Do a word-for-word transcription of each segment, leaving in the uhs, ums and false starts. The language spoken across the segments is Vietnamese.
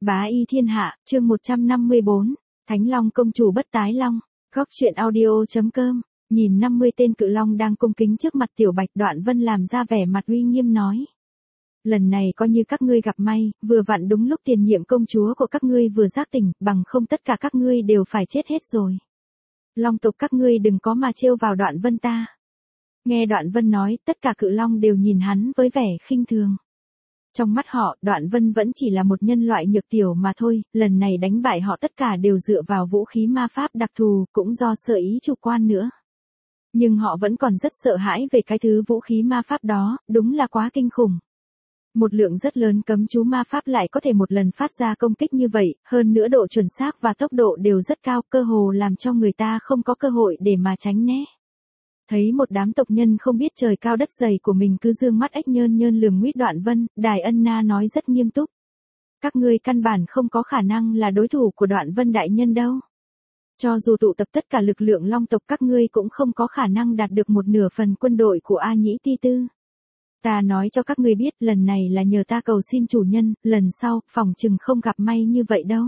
Bá y thiên hạ, chương một trăm năm mươi bốn, Thánh Long công chủ bất tái long, góc truyện audio.com, nhìn năm mươi tên cự long đang cung kính trước mặt Tiểu Bạch, Đoạn Vân làm ra vẻ mặt uy nghiêm nói. Lần này coi như các ngươi gặp may, vừa vặn đúng lúc tiền nhiệm công chúa của các ngươi vừa giác tỉnh, bằng không tất cả các ngươi đều phải chết hết rồi. Long tộc các ngươi đừng có mà trêu vào Đoạn Vân ta. Nghe Đoạn Vân nói, tất cả cự long đều nhìn hắn với vẻ khinh thường. Trong mắt họ, Đoạn Vân vẫn chỉ là một nhân loại nhược tiểu mà thôi, lần này đánh bại họ tất cả đều dựa vào vũ khí ma pháp đặc thù, cũng do sợ ý chủ quan nữa. Nhưng họ vẫn còn rất sợ hãi về cái thứ vũ khí ma pháp đó, đúng là quá kinh khủng. Một lượng rất lớn cấm chú ma pháp lại có thể một lần phát ra công kích như vậy, hơn nữa độ chuẩn xác và tốc độ đều rất cao, cơ hồ làm cho người ta không có cơ hội để mà tránh né. Thấy một đám tộc nhân không biết trời cao đất dày của mình cứ dương mắt ếch nhơn nhơn lườm nguýt Đoạn Vân, Đài Ân Na nói rất nghiêm túc. Các ngươi căn bản không có khả năng là đối thủ của Đoạn Vân đại nhân đâu. Cho dù tụ tập tất cả lực lượng long tộc các ngươi cũng không có khả năng đạt được một nửa phần quân đội của A Nhĩ Ti Tư. Ta nói cho các ngươi biết, lần này là nhờ ta cầu xin chủ nhân, lần sau, phòng chừng không gặp may như vậy đâu.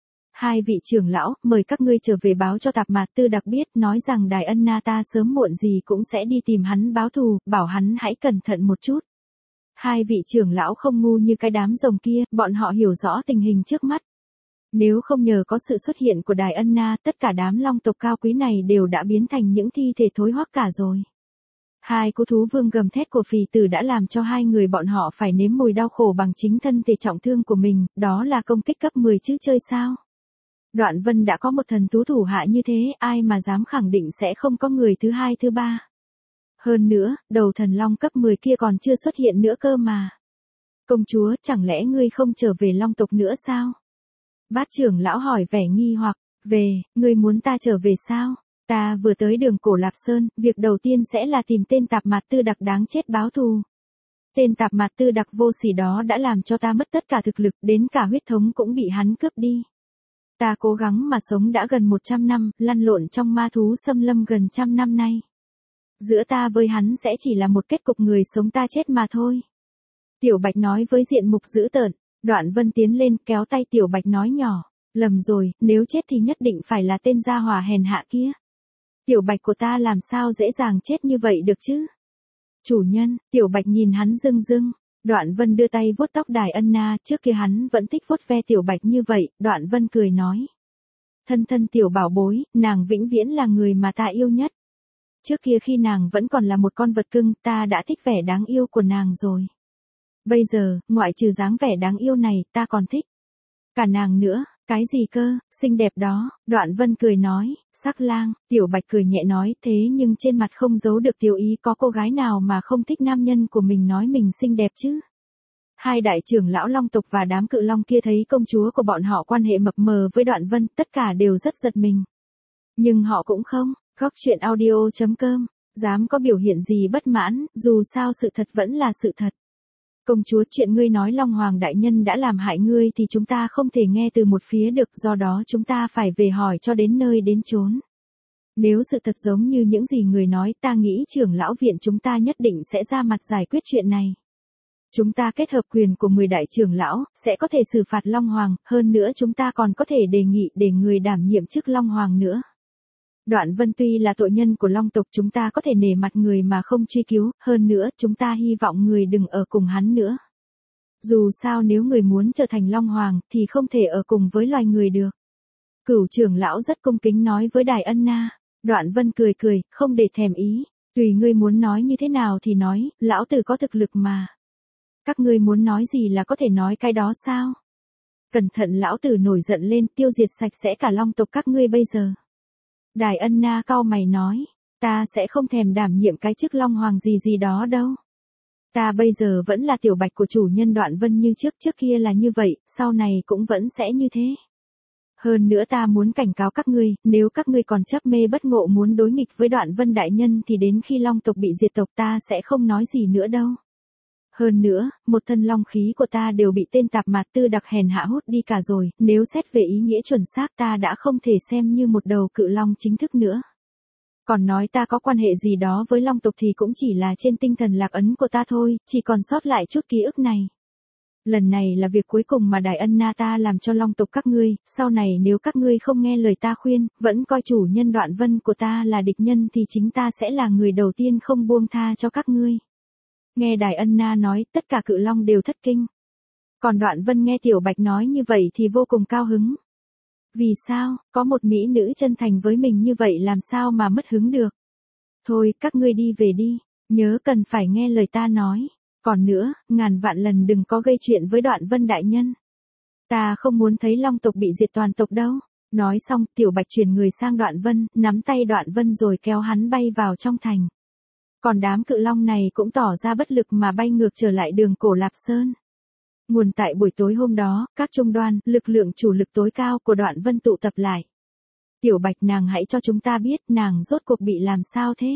Hai vị trưởng lão, mời các ngươi trở về báo cho Tạp Mạt Tư Đặc biết, nói rằng Đài Ân Na ta sớm muộn gì cũng sẽ đi tìm hắn báo thù, bảo hắn hãy cẩn thận một chút. Hai vị trưởng lão không ngu như cái đám rồng kia, bọn họ hiểu rõ tình hình trước mắt. Nếu không nhờ có sự xuất hiện của Đài Ân Na, tất cả đám long tộc cao quý này đều đã biến thành những thi thể thối hoắc cả rồi. Hai cú thú vương gầm thét của phì tử đã làm cho hai người bọn họ phải nếm mùi đau khổ bằng chính thân thể trọng thương của mình, đó là công kích cấp mười chứ chơi sao. Đoạn Vân đã có một thần thú thủ hạ như thế, ai mà dám khẳng định sẽ không có người thứ hai thứ ba. Hơn nữa, đầu thần long cấp mười kia còn chưa xuất hiện nữa cơ mà. Công chúa, chẳng lẽ ngươi không trở về long tộc nữa sao? Bát trưởng lão hỏi vẻ nghi hoặc, về, ngươi muốn ta trở về sao? Ta vừa tới đường Cổ Lạp Sơn, việc đầu tiên sẽ là tìm tên Tạp Mạt Tư Đặc đáng chết báo thù. Tên Tạp Mạt Tư Đặc vô sỉ đó đã làm cho ta mất tất cả thực lực, đến cả huyết thống cũng bị hắn cướp đi. Ta cố gắng mà sống đã gần một trăm năm, lăn lộn trong ma thú xâm lâm gần trăm năm nay. Giữa ta với hắn sẽ chỉ là một kết cục người sống ta chết mà thôi. Tiểu Bạch nói với diện mục dữ tợn. Đoạn Vân tiến lên kéo tay Tiểu Bạch nói nhỏ, lầm rồi, nếu chết thì nhất định phải là tên gia hỏa hèn hạ kia. Tiểu Bạch của ta làm sao dễ dàng chết như vậy được chứ? Chủ nhân, Tiểu Bạch nhìn hắn rưng rưng. Đoạn Vân đưa tay vuốt tóc Đài Ân Na, trước kia hắn vẫn thích vuốt ve Tiểu Bạch như vậy, Đoạn Vân cười nói. Thân thân tiểu bảo bối, nàng vĩnh viễn là người mà ta yêu nhất. Trước kia khi nàng vẫn còn là một con vật cưng, ta đã thích vẻ đáng yêu của nàng rồi. Bây giờ, ngoại trừ dáng vẻ đáng yêu này, ta còn thích cả nàng nữa. Cái gì cơ, xinh đẹp đó, Đoạn Vân cười nói, sắc lang, Tiểu Bạch cười nhẹ nói, thế nhưng trên mặt không giấu được tiểu ý, có cô gái nào mà không thích nam nhân của mình nói mình xinh đẹp chứ. Hai đại trưởng lão long tộc và đám cự long kia thấy công chúa của bọn họ quan hệ mập mờ với Đoạn Vân, tất cả đều rất giật mình. Nhưng họ cũng không, góc truyện audio.com, dám có biểu hiện gì bất mãn, dù sao sự thật vẫn là sự thật. Công chúa, chuyện ngươi nói Long Hoàng đại nhân đã làm hại ngươi thì chúng ta không thể nghe từ một phía được, do đó chúng ta phải về hỏi cho đến nơi đến chốn. Nếu sự thật giống như những gì người nói, ta nghĩ trưởng lão viện chúng ta nhất định sẽ ra mặt giải quyết chuyện này. Chúng ta kết hợp quyền của mười đại trưởng lão, sẽ có thể xử phạt Long Hoàng, hơn nữa chúng ta còn có thể đề nghị để người đảm nhiệm chức Long Hoàng nữa. Đoạn Vân tuy là tội nhân của long tộc, chúng ta có thể nể mặt người mà không truy cứu, hơn nữa chúng ta hy vọng người đừng ở cùng hắn nữa. Dù sao nếu người muốn trở thành Long Hoàng thì không thể ở cùng với loài người được. Cửu trưởng lão rất cung kính nói với Đài Ân Na. Đoạn Vân cười cười, không để thèm ý, tùy ngươi muốn nói như thế nào thì nói, lão tử có thực lực mà. Các ngươi muốn nói gì là có thể nói cái đó sao? Cẩn thận lão tử nổi giận lên, tiêu diệt sạch sẽ cả long tộc các ngươi bây giờ. Đài Ân Na cau mày nói, ta sẽ không thèm đảm nhiệm cái chức Long Hoàng gì gì đó đâu. Ta bây giờ vẫn là Tiểu Bạch của chủ nhân Đoạn Vân như trước, trước kia là như vậy, sau này cũng vẫn sẽ như thế. Hơn nữa ta muốn cảnh cáo các ngươi, nếu các ngươi còn chấp mê bất ngộ muốn đối nghịch với Đoạn Vân đại nhân thì đến khi long tộc bị diệt tộc ta sẽ không nói gì nữa đâu. Hơn nữa, một thân long khí của ta đều bị tên Tạp Mạt Tư Đặc hèn hạ hút đi cả rồi, nếu xét về ý nghĩa chuẩn xác ta đã không thể xem như một đầu cự long chính thức nữa. Còn nói ta có quan hệ gì đó với long tộc thì cũng chỉ là trên tinh thần lạc ấn của ta thôi, chỉ còn sót lại chút ký ức này. Lần này là việc cuối cùng mà Đại Ân Na ta làm cho long tộc các ngươi, sau này nếu các ngươi không nghe lời ta khuyên, vẫn coi chủ nhân Đoạn Vân của ta là địch nhân thì chính ta sẽ là người đầu tiên không buông tha cho các ngươi. Nghe Đại Ân Na nói, tất cả cự long đều thất kinh. Còn Đoạn Vân nghe Tiểu Bạch nói như vậy thì vô cùng cao hứng. Vì sao, có một mỹ nữ chân thành với mình như vậy làm sao mà mất hứng được. Thôi, các ngươi đi về đi, nhớ cần phải nghe lời ta nói. Còn nữa, ngàn vạn lần đừng có gây chuyện với Đoạn Vân đại nhân. Ta không muốn thấy long tộc bị diệt toàn tộc đâu. Nói xong, Tiểu Bạch chuyển người sang Đoạn Vân, nắm tay Đoạn Vân rồi kéo hắn bay vào trong thành. Còn đám cự long này cũng tỏ ra bất lực mà bay ngược trở lại đường Cổ Lạp Sơn. Nguồn tại buổi tối hôm đó, các trung đoan, lực lượng chủ lực tối cao của Đoạn Vân tụ tập lại. Tiểu Bạch nàng hãy cho chúng ta biết nàng rốt cuộc bị làm sao thế?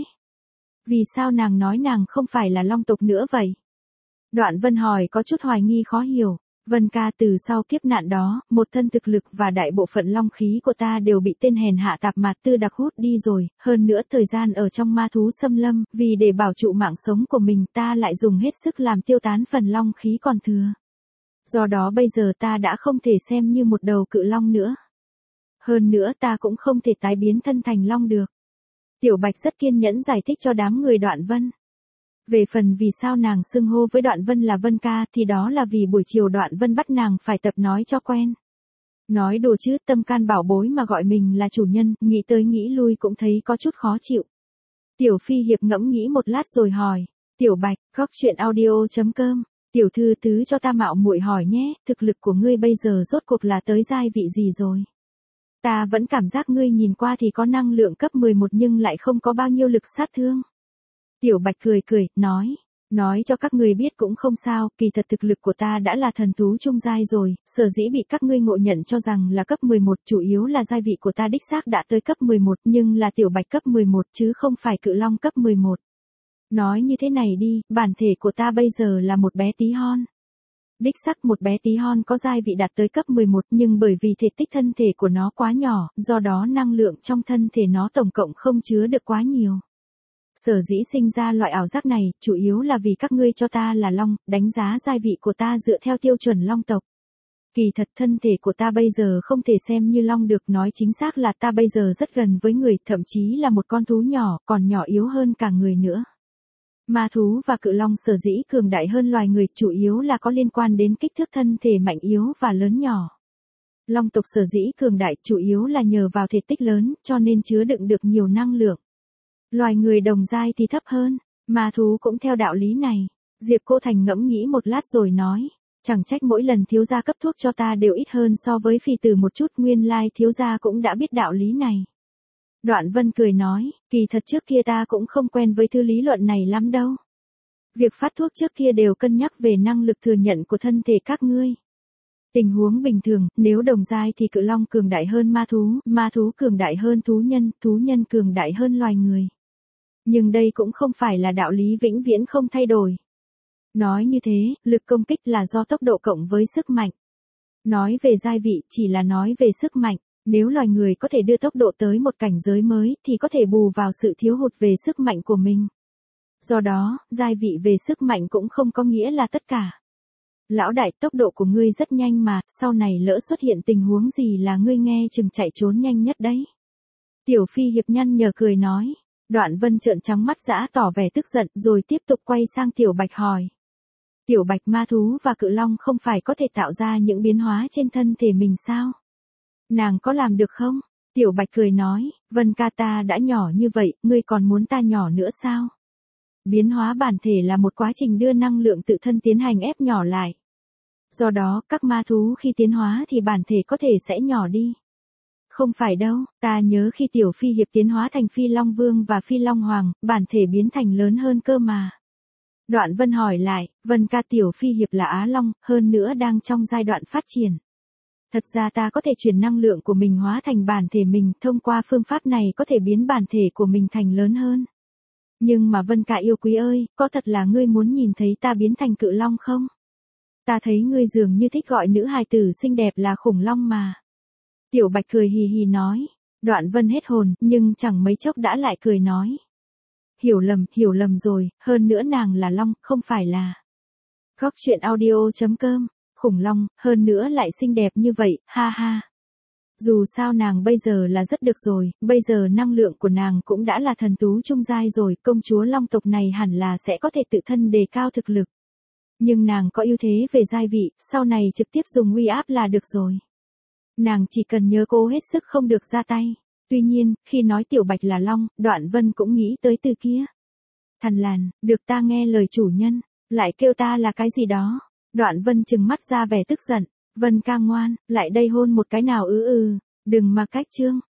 Vì sao nàng nói nàng không phải là long tộc nữa vậy? Đoạn Vân hỏi có chút hoài nghi khó hiểu. Vân ca, từ sau kiếp nạn đó, một thân thực lực và đại bộ phận long khí của ta đều bị tên hèn hạ Tạp Mạt Tư Đặc hút đi rồi, hơn nữa thời gian ở trong ma thú xâm lâm, vì để bảo trụ mạng sống của mình ta lại dùng hết sức làm tiêu tán phần long khí còn thừa. Do đó bây giờ ta đã không thể xem như một đầu cự long nữa. Hơn nữa ta cũng không thể tái biến thân thành long được. Tiểu Bạch rất kiên nhẫn giải thích cho đám người Đoạn Vân. Về phần vì sao nàng xưng hô với Đoạn Vân là Vân ca thì đó là vì buổi chiều Đoạn Vân bắt nàng phải tập nói cho quen. Nói đùa chứ, tâm can bảo bối mà gọi mình là chủ nhân, nghĩ tới nghĩ lui cũng thấy có chút khó chịu. Tiểu Phi Hiệp ngẫm nghĩ một lát rồi hỏi, Tiểu Bạch, góc chuyện audio chấm com, tiểu thư tứ cho ta mạo muội hỏi nhé, thực lực của ngươi bây giờ rốt cuộc là tới giai vị gì rồi? Ta vẫn cảm giác ngươi nhìn qua thì có năng lượng cấp mười một nhưng lại không có bao nhiêu lực sát thương. Tiểu Bạch cười cười, nói, nói cho các ngươi biết cũng không sao, kỳ thật thực lực của ta đã là thần thú trung giai rồi, sở dĩ bị các ngươi ngộ nhận cho rằng là cấp mười một, chủ yếu là giai vị của ta đích xác đã tới cấp mười một, nhưng là Tiểu Bạch cấp mười một chứ không phải cự long cấp mười một. Nói như thế này đi, bản thể của ta bây giờ là một bé tí hon. Đích xác một bé tí hon có giai vị đạt tới cấp mười một nhưng bởi vì thể tích thân thể của nó quá nhỏ, do đó năng lượng trong thân thể nó tổng cộng không chứa được quá nhiều. Sở dĩ sinh ra loại ảo giác này, chủ yếu là vì các ngươi cho ta là long, đánh giá giai vị của ta dựa theo tiêu chuẩn long tộc. Kỳ thật thân thể của ta bây giờ không thể xem như long được, nói chính xác là ta bây giờ rất gần với người, thậm chí là một con thú nhỏ, còn nhỏ yếu hơn cả người nữa. Ma thú và cự long sở dĩ cường đại hơn loài người, chủ yếu là có liên quan đến kích thước thân thể mạnh yếu và lớn nhỏ. Long tộc sở dĩ cường đại chủ yếu là nhờ vào thể tích lớn, cho nên chứa đựng được nhiều năng lượng. Loài người đồng giai thì thấp hơn, ma thú cũng theo đạo lý này. Diệp Cô Thành ngẫm nghĩ một lát rồi nói, chẳng trách mỗi lần thiếu gia cấp thuốc cho ta đều ít hơn so với Phi Tử một chút, nguyên lai thiếu gia cũng đã biết đạo lý này. Đoạn Vân cười nói, kỳ thật trước kia ta cũng không quen với thứ lý luận này lắm đâu. Việc phát thuốc trước kia đều cân nhắc về năng lực thừa nhận của thân thể các ngươi. Tình huống bình thường, nếu đồng giai thì cự long cường đại hơn ma thú, ma thú cường đại hơn thú nhân, thú nhân cường đại hơn loài người. Nhưng đây cũng không phải là đạo lý vĩnh viễn không thay đổi. Nói như thế, lực công kích là do tốc độ cộng với sức mạnh. Nói về giai vị chỉ là nói về sức mạnh. Nếu loài người có thể đưa tốc độ tới một cảnh giới mới thì có thể bù vào sự thiếu hụt về sức mạnh của mình. Do đó, giai vị về sức mạnh cũng không có nghĩa là tất cả. Lão đại, tốc độ của ngươi rất nhanh mà, sau này lỡ xuất hiện tình huống gì là ngươi nghe chừng chạy trốn nhanh nhất đấy. Tiểu Phi Hiệp nhăn nhở cười nói. Đoạn Vân trợn trắng mắt dã tỏ vẻ tức giận rồi tiếp tục quay sang Tiểu Bạch hỏi. Tiểu Bạch, ma thú và cự long không phải có thể tạo ra những biến hóa trên thân thể mình sao? Nàng có làm được không? Tiểu Bạch cười nói, Vân ca ta đã nhỏ như vậy, ngươi còn muốn ta nhỏ nữa sao? Biến hóa bản thể là một quá trình đưa năng lượng tự thân tiến hành ép nhỏ lại. Do đó, các ma thú khi tiến hóa thì bản thể có thể sẽ nhỏ đi. Không phải đâu, ta nhớ khi Tiểu Phi Hiệp tiến hóa thành Phi Long Vương và Phi Long Hoàng, bản thể biến thành lớn hơn cơ mà. Đoạn Vân hỏi lại, Vân ca, Tiểu Phi Hiệp là Á Long, hơn nữa đang trong giai đoạn phát triển. Thật ra ta có thể chuyển năng lượng của mình hóa thành bản thể mình, thông qua phương pháp này có thể biến bản thể của mình thành lớn hơn. Nhưng mà Vân ca yêu quý ơi, có thật là ngươi muốn nhìn thấy ta biến thành cự long không? Ta thấy ngươi dường như thích gọi nữ hài tử xinh đẹp là khủng long mà. Tiểu Bạch cười hì hì nói. Đoạn Vân hết hồn, nhưng chẳng mấy chốc đã lại cười nói. Hiểu lầm, hiểu lầm rồi, hơn nữa nàng là long, không phải là. Góc chuyện audio chấm com khủng long, hơn nữa lại xinh đẹp như vậy, ha ha. Dù sao nàng bây giờ là rất được rồi, bây giờ năng lượng của nàng cũng đã là thần tú trung giai rồi, công chúa long tộc này hẳn là sẽ có thể tự thân đề cao thực lực. Nhưng nàng có ưu thế về giai vị, sau này trực tiếp dùng uy áp là được rồi. Nàng chỉ cần nhớ cố hết sức không được ra tay. Tuy nhiên, khi nói Tiểu Bạch là long, Đoạn Vân cũng nghĩ tới từ kia. Thằn lằn, được ta nghe lời chủ nhân, lại kêu ta là cái gì đó. Đoạn Vân trừng mắt ra vẻ tức giận. Vân ca ngoan, lại đây hôn một cái nào ư ư, đừng mà cách trương.